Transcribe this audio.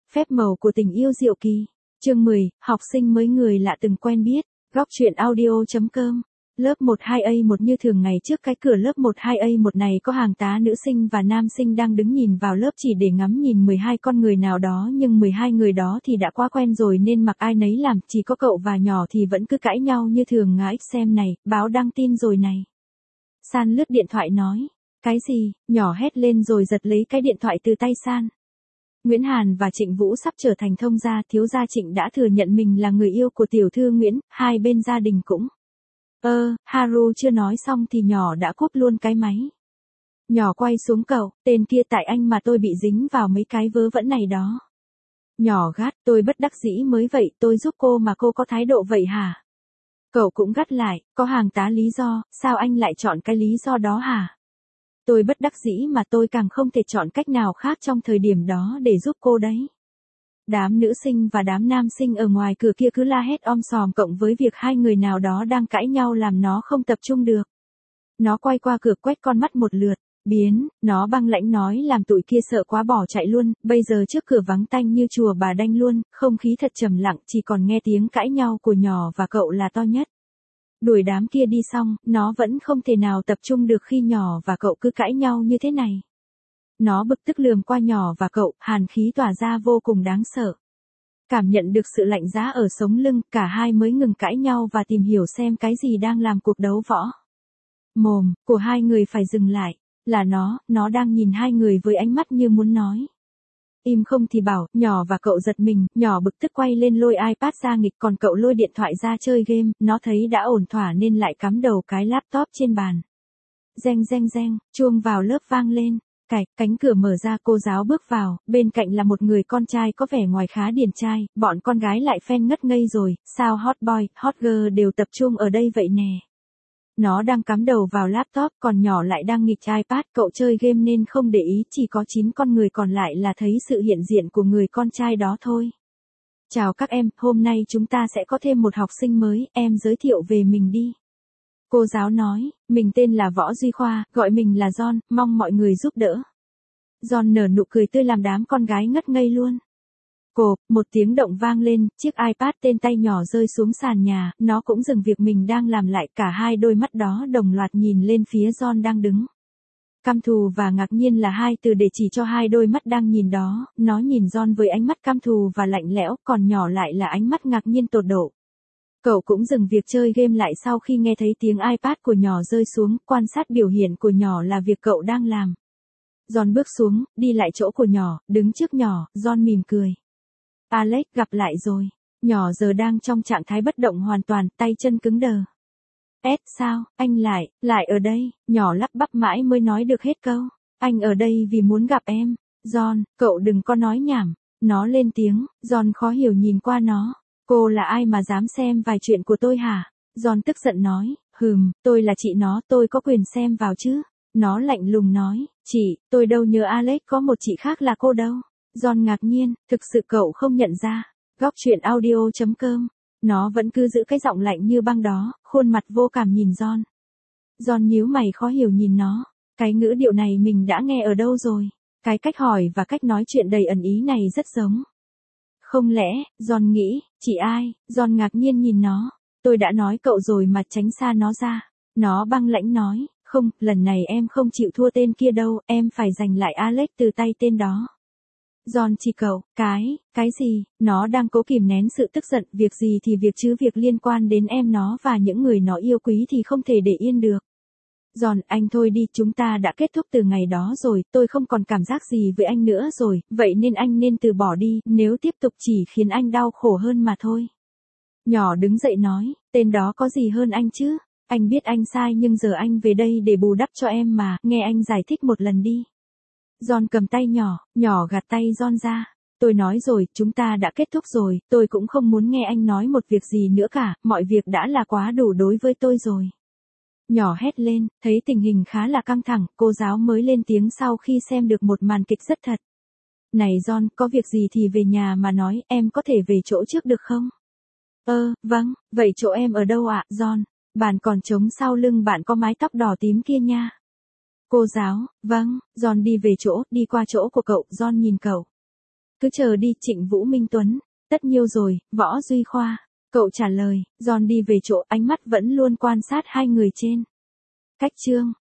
Phép màu của tình yêu diệu kỳ. Chương 10, học sinh mới người lạ từng quen biết. Góc truyện audio.com. Lớp 12A1 như thường ngày trước cái cửa lớp 12A1 này có hàng tá nữ sinh và nam sinh đang đứng nhìn vào lớp chỉ để ngắm nhìn 12 con người nào đó, nhưng 12 người đó thì đã quá quen rồi nên mặc ai nấy làm, chỉ có cậu và nhỏ thì vẫn cứ cãi nhau như thường. Ngã xem này, báo đăng tin rồi này. San lướt điện thoại nói. Cái gì? Nhỏ hét lên rồi giật lấy cái điện thoại từ tay San. Nguyễn Hàn và Trịnh Vũ sắp trở thành thông gia, thiếu gia Trịnh đã thừa nhận mình là người yêu của tiểu thư Nguyễn, hai bên gia đình cũng. Haru chưa nói xong thì nhỏ đã cúp luôn cái máy. Nhỏ quay xuống cậu, tên kia tại anh mà tôi bị dính vào mấy cái vớ vẩn này đó. Nhỏ gắt, tôi bất đắc dĩ mới vậy, tôi giúp cô mà cô có thái độ vậy hả? Cậu cũng gắt lại, có hàng tá lý do, sao anh lại chọn cái lý do đó hả? Tôi bất đắc dĩ mà tôi càng không thể chọn cách nào khác trong thời điểm đó để giúp cô đấy. Đám nữ sinh và đám nam sinh ở ngoài cửa kia cứ la hét om sòm, cộng với việc hai người nào đó đang cãi nhau làm nó không tập trung được. Nó quay qua cửa quét con mắt một lượt, nó băng lãnh nói làm tụi kia sợ quá bỏ chạy luôn, bây giờ trước cửa vắng tanh như chùa Bà Đanh luôn, không khí thật trầm lặng, chỉ còn nghe tiếng cãi nhau của nhỏ và cậu là to nhất. Đuổi đám kia đi xong, nó vẫn không thể nào tập trung được khi nhỏ và cậu cứ cãi nhau như thế này. Nó bực tức lườm qua nhỏ và cậu, hàn khí tỏa ra vô cùng đáng sợ. Cảm nhận được sự lạnh giá ở sống lưng, cả hai mới ngừng cãi nhau và tìm hiểu xem cái gì đang làm cuộc đấu võ. Mồm của hai người phải dừng lại, là nó đang nhìn hai người với ánh mắt như muốn nói. Im không thì bảo, nhỏ và cậu giật mình, nhỏ bực tức quay lên lôi iPad ra nghịch, còn cậu lôi điện thoại ra chơi game, nó thấy đã ổn thỏa nên lại cắm đầu cái laptop trên bàn. Reng reng reng, chuông vào lớp vang lên. Cánh cửa mở ra, cô giáo bước vào, bên cạnh là một người con trai có vẻ ngoài khá điển trai, bọn con gái lại phen ngất ngây rồi, sao hot boy, hot girl đều tập trung ở đây vậy nè. Nó đang cắm đầu vào laptop, còn nhỏ lại đang nghịch iPad, cậu chơi game nên không để ý, chỉ có 9 con người còn lại là thấy sự hiện diện của người con trai đó thôi. Chào các em, hôm nay chúng ta sẽ có thêm một học sinh mới, em giới thiệu về mình đi. Cô giáo nói, mình tên là Võ Duy Khoa, gọi mình là John, mong mọi người giúp đỡ. John nở nụ cười tươi làm đám con gái ngất ngây luôn. Cộp, một tiếng động vang lên, chiếc iPad tên tay nhỏ rơi xuống sàn nhà, nó cũng dừng việc mình đang làm lại, cả hai đôi mắt đó đồng loạt nhìn lên phía John đang đứng. Căm thù và ngạc nhiên là hai từ để chỉ cho hai đôi mắt đang nhìn đó, nó nhìn John với ánh mắt căm thù và lạnh lẽo, còn nhỏ lại là ánh mắt ngạc nhiên tột độ. Cậu cũng dừng việc chơi game lại sau khi nghe thấy tiếng iPad của nhỏ rơi xuống, quan sát biểu hiện của nhỏ là việc cậu đang làm. John bước xuống, đi lại chỗ của nhỏ, đứng trước nhỏ, John mỉm cười. Alex, gặp lại rồi. Nhỏ giờ đang trong trạng thái bất động hoàn toàn, tay chân cứng đờ. Sao, anh lại ở đây, nhỏ lắp bắp mãi mới nói được hết câu. Anh ở đây vì muốn gặp em. John, cậu đừng có nói nhảm. Nó lên tiếng, John khó hiểu nhìn qua nó. Cô là ai mà dám xem vài chuyện của tôi hả? John tức giận nói, tôi là chị nó, tôi có quyền xem vào chứ. Nó lạnh lùng nói, chị, tôi đâu nhớ Alex có một chị khác là cô đâu. John ngạc nhiên, thực sự cậu không nhận ra. Góc truyện audio.com. Nó vẫn cứ giữ cái giọng lạnh như băng đó, khuôn mặt vô cảm nhìn John. John nhíu mày khó hiểu nhìn nó. Cái ngữ điệu này mình đã nghe ở đâu rồi? Cái cách hỏi và cách nói chuyện đầy ẩn ý này rất giống. Không lẽ, John nghĩ, chị ai? John ngạc nhiên nhìn nó. Tôi đã nói cậu rồi mà, tránh xa nó ra. Nó băng lãnh nói, không, lần này em không chịu thua tên kia đâu, em phải giành lại Alex từ tay tên đó. John chỉ cậu, cái gì? Nó đang cố kìm nén sự tức giận, việc gì thì việc chứ việc liên quan đến em nó và những người nó yêu quý thì không thể để yên được. John, anh thôi đi, chúng ta đã kết thúc từ ngày đó rồi, tôi không còn cảm giác gì với anh nữa rồi, vậy nên anh nên từ bỏ đi, nếu tiếp tục chỉ khiến anh đau khổ hơn mà thôi. Nhỏ đứng dậy nói, tên đó có gì hơn anh chứ? Anh biết anh sai nhưng giờ anh về đây để bù đắp cho em mà, nghe anh giải thích một lần đi. John cầm tay nhỏ gạt tay John ra. Tôi nói rồi, chúng ta đã kết thúc rồi, tôi cũng không muốn nghe anh nói một việc gì nữa cả, mọi việc đã là quá đủ đối với tôi rồi. Nhỏ hét lên, thấy tình hình khá là căng thẳng, cô giáo mới lên tiếng sau khi xem được một màn kịch rất thật. Này John, có việc gì thì về nhà mà nói, em có thể về chỗ trước được không? Vâng, vậy chỗ em ở đâu ạ, John? Bàn còn trống sau lưng bạn có mái tóc đỏ tím kia nha. Cô giáo, vâng, John đi về chỗ, đi qua chỗ của cậu, John nhìn cậu. Cứ chờ đi Trịnh Vũ Minh Tuấn. Tất nhiêu rồi, Võ Duy Khoa. Cậu trả lời, Giòn đi về chỗ, ánh mắt vẫn luôn quan sát hai người trên. Cách chương.